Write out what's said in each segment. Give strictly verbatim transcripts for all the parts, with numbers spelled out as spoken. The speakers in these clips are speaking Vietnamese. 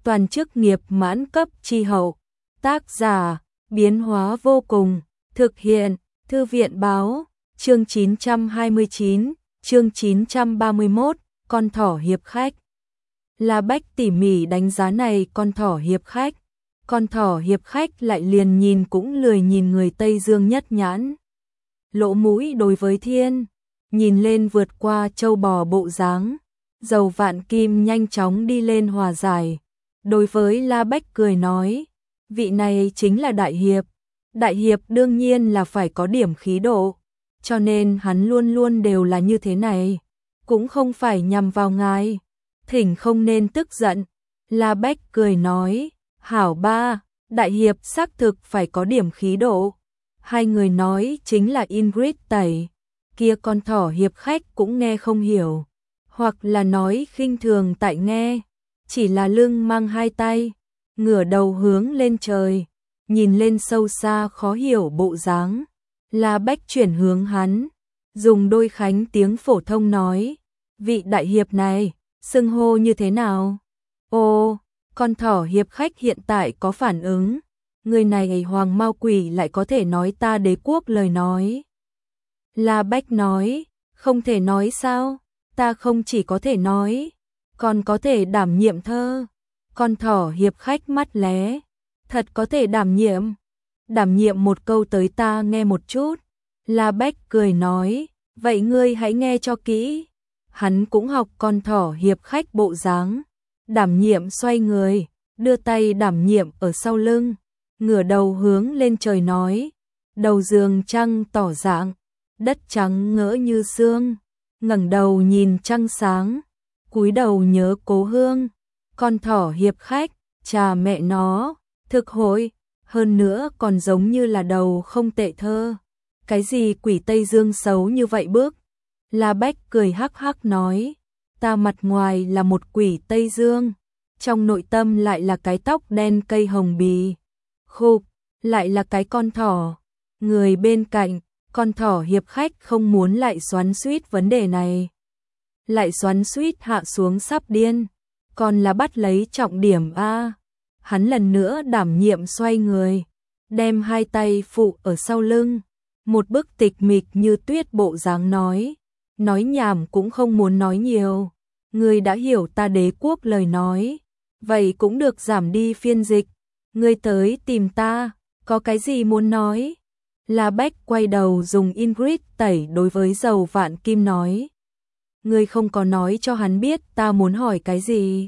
toàn chức nghiệp mãn cấp chi hậu. Tác giả, biến hóa vô cùng, thực hiện, Thư viện báo, chương chín trăm hai mươi chín, chương chín trăm ba mươi mốt, con thỏ hiệp khách. La Bách tỉ mỉ đánh giá này con thỏ hiệp khách. Con thỏ hiệp khách lại liền nhìn cũng lười nhìn người Tây Dương nhất nhãn. Lỗ mũi đối với thiên, nhìn lên vượt qua châu bò bộ dáng. Dầu Vạn Kim nhanh chóng đi lên hòa giải. Đối với La Bách cười nói, vị này chính là đại hiệp. Đại hiệp đương nhiên là phải có điểm khí độ, cho nên hắn luôn luôn đều là như thế này, cũng không phải nhằm vào ngài. Thỉnh không nên tức giận. La Bách cười nói, hảo ba, đại hiệp xác thực phải có điểm khí độ. Hai người nói chính là Ingrid Tẩy, kia con thỏ hiệp khách cũng nghe không hiểu, hoặc là nói khinh thường tại nghe, chỉ là lưng mang hai tay, ngửa đầu hướng lên trời, nhìn lên sâu xa khó hiểu bộ dáng. La Bách chuyển hướng hắn, dùng đôi khánh tiếng phổ thông nói, vị đại hiệp này, xưng hô như thế nào? Ô, con thỏ hiệp khách hiện tại có phản ứng, người này hoàng mao quỷ lại có thể nói ta đế quốc lời nói. La Bách nói, không thể nói sao, ta không chỉ có thể nói, còn có thể đảm nhiệm thơ. Con thỏ hiệp khách mắt lé, thật có thể đảm nhiệm, đảm nhiệm một câu tới ta nghe một chút. La Bách cười nói, vậy ngươi hãy nghe cho kỹ. Hắn cũng học con thỏ hiệp khách bộ dáng, đảm nhiệm xoay người, đưa tay đảm nhiệm ở sau lưng, ngửa đầu hướng lên trời nói, đầu giường trăng tỏ dạng, đất trắng ngỡ như sương, ngẩng đầu nhìn trăng sáng, cúi đầu nhớ cố hương. Con thỏ hiệp khách, chà mẹ nó, thực hội, hơn nữa còn giống như là đầu không tệ thơ. Cái gì quỷ Tây Dương xấu như vậy bước? La Bách cười hắc hắc nói, ta mặt ngoài là một quỷ Tây Dương, trong nội tâm lại là cái tóc đen cây hồng bì, khục, lại là cái con thỏ. Người bên cạnh, con thỏ hiệp khách không muốn lại xoắn xuýt vấn đề này. Lại xoắn xuýt hạ xuống sắp điên, còn là bắt lấy trọng điểm a. Hắn lần nữa đảm nhiệm xoay người, đem hai tay phụ ở sau lưng, một bức tịch mịch như tuyết bộ dáng nói, nói nhảm cũng không muốn nói nhiều. Ngươi đã hiểu ta đế quốc lời nói, vậy cũng được giảm đi phiên dịch. Ngươi tới tìm ta, có cái gì muốn nói? La Bách quay đầu dùng Ingrid Tẩy đối với Dầu Vạn Kim nói, ngươi không có nói cho hắn biết ta muốn hỏi cái gì.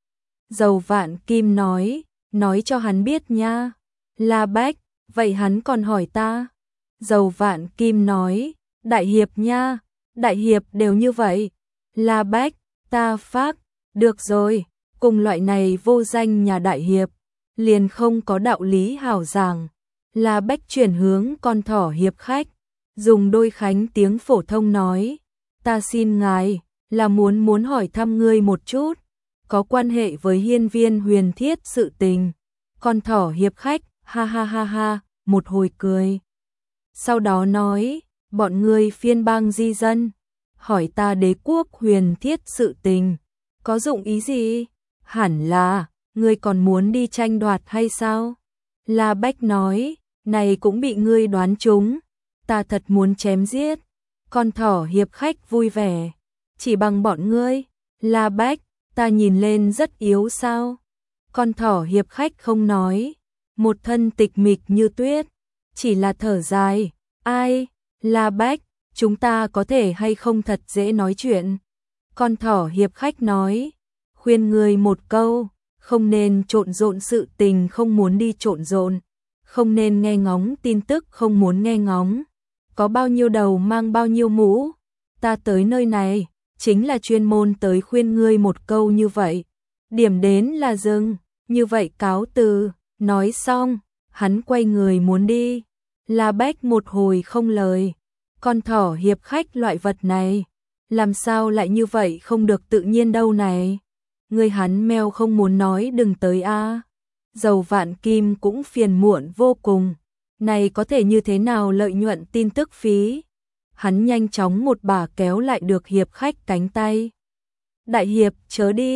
Dầu Vạn Kim nói, nói cho hắn biết nha. La Bách, vậy hắn còn hỏi ta? Dầu Vạn Kim nói, đại hiệp nha, đại hiệp đều như vậy. La Bách, ta phác, được rồi, cùng loại này vô danh nhà đại hiệp, liền không có đạo lý hảo giảng. La Bách chuyển hướng con thỏ hiệp khách, dùng đôi khánh tiếng phổ thông nói, ta xin ngài, là muốn muốn hỏi thăm ngươi một chút, có quan hệ với hiên viên huyền thiết sự tình. Con thỏ hiệp khách, ha ha ha ha, một hồi cười. Sau đó nói, bọn ngươi phiên bang di dân, hỏi ta đế quốc huyền thiết sự tình, có dụng ý gì? Hẳn là, ngươi còn muốn đi tranh đoạt hay sao? La Bách nói, này cũng bị ngươi đoán trúng, ta thật muốn chém giết. Con thỏ hiệp khách vui vẻ, chỉ bằng bọn ngươi. La Bách, ta nhìn lên rất yếu sao? Con thỏ hiệp khách không nói, một thân tịch mịch như tuyết, chỉ là thở dài, ai? La Bách, chúng ta có thể hay không thật dễ nói chuyện? Con thỏ hiệp khách nói, khuyên ngươi một câu, không nên trộn rộn sự tình không muốn đi trộn rộn, không nên nghe ngóng tin tức không muốn nghe ngóng. Có bao nhiêu đầu mang bao nhiêu mũ, ta tới nơi này, chính là chuyên môn tới khuyên ngươi một câu như vậy. Điểm đến là dừng, như vậy cáo từ. Nói xong, hắn quay người muốn đi. La Bách một hồi không lời. Con thỏ hiệp khách loại vật này, làm sao lại như vậy không được tự nhiên đâu này. Người hắn meo không muốn nói đừng tới a. Dầu Vạn Kim cũng phiền muộn vô cùng. Này có thể như thế nào lợi nhuận tin tức phí. Hắn nhanh chóng một bà kéo lại được hiệp khách cánh tay. Đại hiệp chớ đi,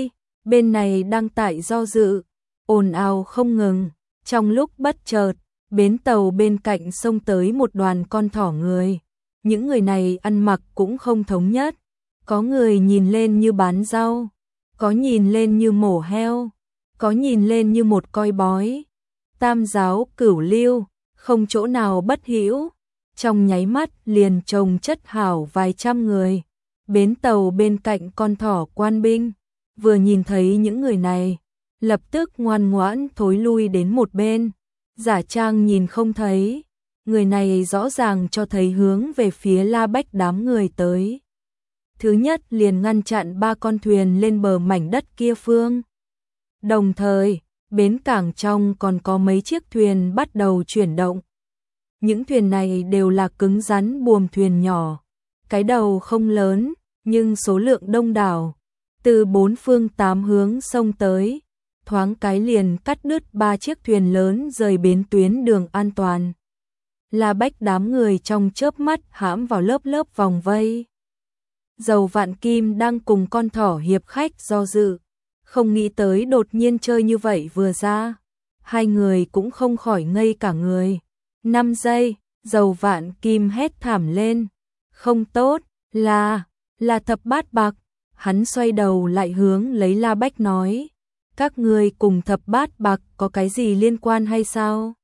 bên này đang tại do dự, ồn ào không ngừng. Trong lúc bất chợt, bến tàu bên cạnh xông tới một đoàn con thỏ người. Những người này ăn mặc cũng không thống nhất, có người nhìn lên như bán rau, có nhìn lên như mổ heo, có nhìn lên như một coi bói. Tam giáo cửu lưu, không chỗ nào bất hữu, trong nháy mắt liền chồng chất hảo vài trăm người. Bến tàu bên cạnh con thỏ quan binh, vừa nhìn thấy những người này, lập tức ngoan ngoãn thối lui đến một bên, giả trang nhìn không thấy. Người này rõ ràng cho thấy hướng về phía La Bách đám người tới. Thứ nhất liền ngăn chặn ba con thuyền lên bờ mảnh đất kia phương. Đồng thời, bến cảng trong còn có mấy chiếc thuyền bắt đầu chuyển động. Những thuyền này đều là cứng rắn buồm thuyền nhỏ, cái đầu không lớn, nhưng số lượng đông đảo, từ bốn phương tám hướng xông tới, thoáng cái liền cắt đứt ba chiếc thuyền lớn rời bến tuyến đường an toàn. La Bách đám người trong chớp mắt hãm vào lớp lớp vòng vây. Dầu Vạn Kim đang cùng con thỏ hiệp khách do dự, không nghĩ tới đột nhiên chơi như vậy vừa ra, hai người cũng không khỏi ngây cả người. Năm giây, Dầu Vạn Kim hét thảm lên, không tốt, là, là thập bát bạc. Hắn xoay đầu lại hướng lấy La Bách nói, các ngươi cùng thập bát bạc có cái gì liên quan hay sao?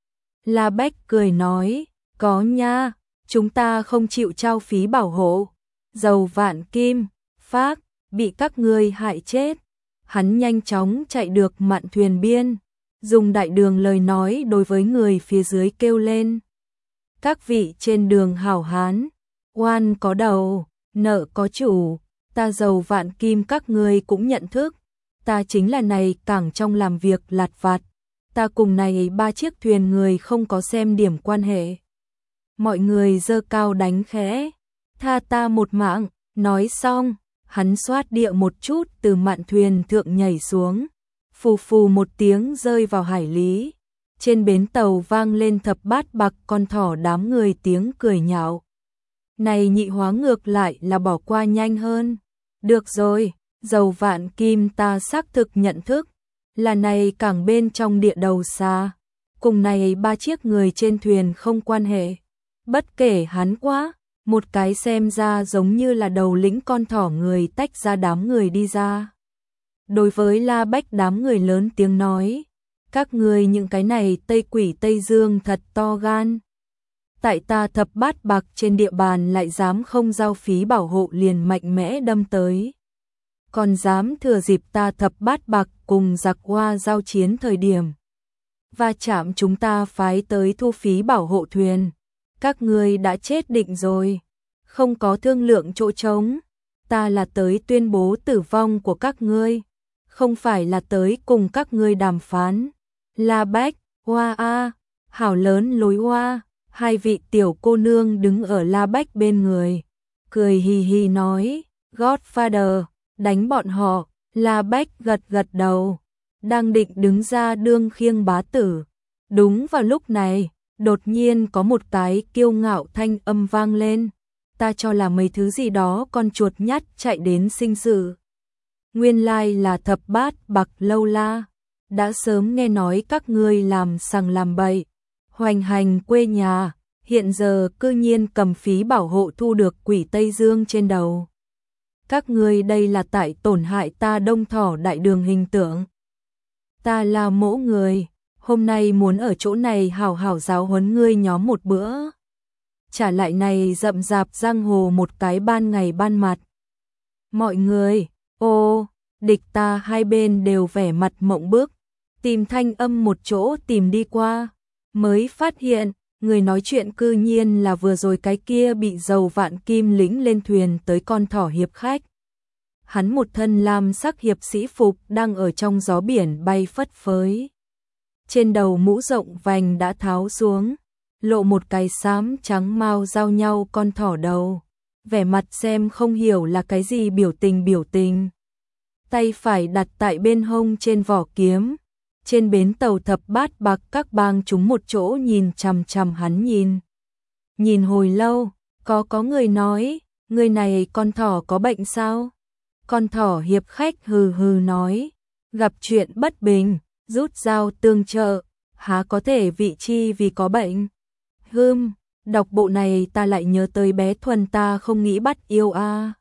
La Bách cười nói, có nha, chúng ta không chịu trao phí bảo hộ. Dầu Vạn Kim, phác, bị các ngươi hại chết. Hắn nhanh chóng chạy được mạn thuyền biên, dùng đại đường lời nói đối với người phía dưới kêu lên. Các vị trên đường hảo hán, oan có đầu, nợ có chủ, ta Dầu Vạn Kim các ngươi cũng nhận thức. Ta chính là này cảng trong làm việc lạt vặt. Ta cùng này ba chiếc thuyền người không có xem điểm quan hệ. Mọi người giơ cao đánh khẽ, tha ta một mạng. Nói xong, hắn xoát địa một chút từ mạn thuyền thượng nhảy xuống, phù phù một tiếng rơi vào hải lý. Trên bến tàu vang lên thập bát bạc con thỏ đám người tiếng cười nhạo. Này nhị hóa ngược lại là bỏ qua nhanh hơn. Được rồi, Dầu Vạn Kim ta xác thực nhận thức, là này cảng bên trong địa đầu xa, cùng này ba chiếc người trên thuyền không quan hệ. Bất kể hắn quá, một cái xem ra giống như là đầu lĩnh con thỏ người tách ra đám người đi ra. Đối với La Bách đám người lớn tiếng nói, các người những cái này Tây Quỷ Tây Dương thật to gan. Tại ta thập bát bạc trên địa bàn lại dám không giao phí bảo hộ liền mạnh mẽ đâm tới. Còn dám thừa dịp ta thập bát bạc cùng giặc hoa giao chiến thời điểm va chạm chúng ta phái tới thu phí bảo hộ thuyền. Các ngươi đã chết định rồi, không có thương lượng chỗ trống. Ta là tới tuyên bố tử vong của các ngươi, không phải là tới cùng các ngươi đàm phán. La Bách, Hoa a, hảo lớn lối Hoa. Hai vị tiểu cô nương đứng ở La Bách bên người, cười hì hì nói, Godfather, đánh bọn họ. La Bách gật gật đầu, đang định đứng ra đương khiêng bá tử. Đúng vào lúc này, đột nhiên có một cái kiêu ngạo thanh âm vang lên, ta cho là mấy thứ gì đó con chuột nhắt chạy đến sinh sự. Nguyên lai là thập bát bạc Lâu La, đã sớm nghe nói các ngươi làm sằng làm bậy, hoành hành quê nhà, hiện giờ cư nhiên cầm phí bảo hộ thu được quỷ Tây Dương trên đầu. Các ngươi đây là tại tổn hại ta Đông Thỏ Đại Đường hình tượng. Ta là mỗ người, hôm nay muốn ở chỗ này hảo hảo giáo huấn ngươi nhóm một bữa. Trả lại này rậm rạp giang hồ một cái ban ngày ban mặt. Mọi người, ô, địch ta hai bên đều vẻ mặt mộng bức, tìm thanh âm một chỗ tìm đi qua, mới phát hiện, người nói chuyện cư nhiên là vừa rồi cái kia bị Dầu Vạn Kim lĩnh lên thuyền tới con thỏ hiệp khách. Hắn một thân lam sắc hiệp sĩ phục đang ở trong gió biển bay phất phới. Trên đầu mũ rộng vành đã tháo xuống, lộ một cái xám trắng mau giao nhau con thỏ đầu. Vẻ mặt xem không hiểu là cái gì biểu tình biểu tình. Tay phải đặt tại bên hông trên vỏ kiếm. Trên bến tàu thập bát bạc các bang chúng một chỗ nhìn chằm chằm hắn nhìn. Nhìn hồi lâu, có có người nói, người này con thỏ có bệnh sao? Con thỏ hiệp khách hừ hừ nói, gặp chuyện bất bình, rút dao tương trợ, há có thể vị chi vì có bệnh. Hưm, đọc bộ này ta lại nhớ tới bé Thuần ta không nghĩ bắt yêu a.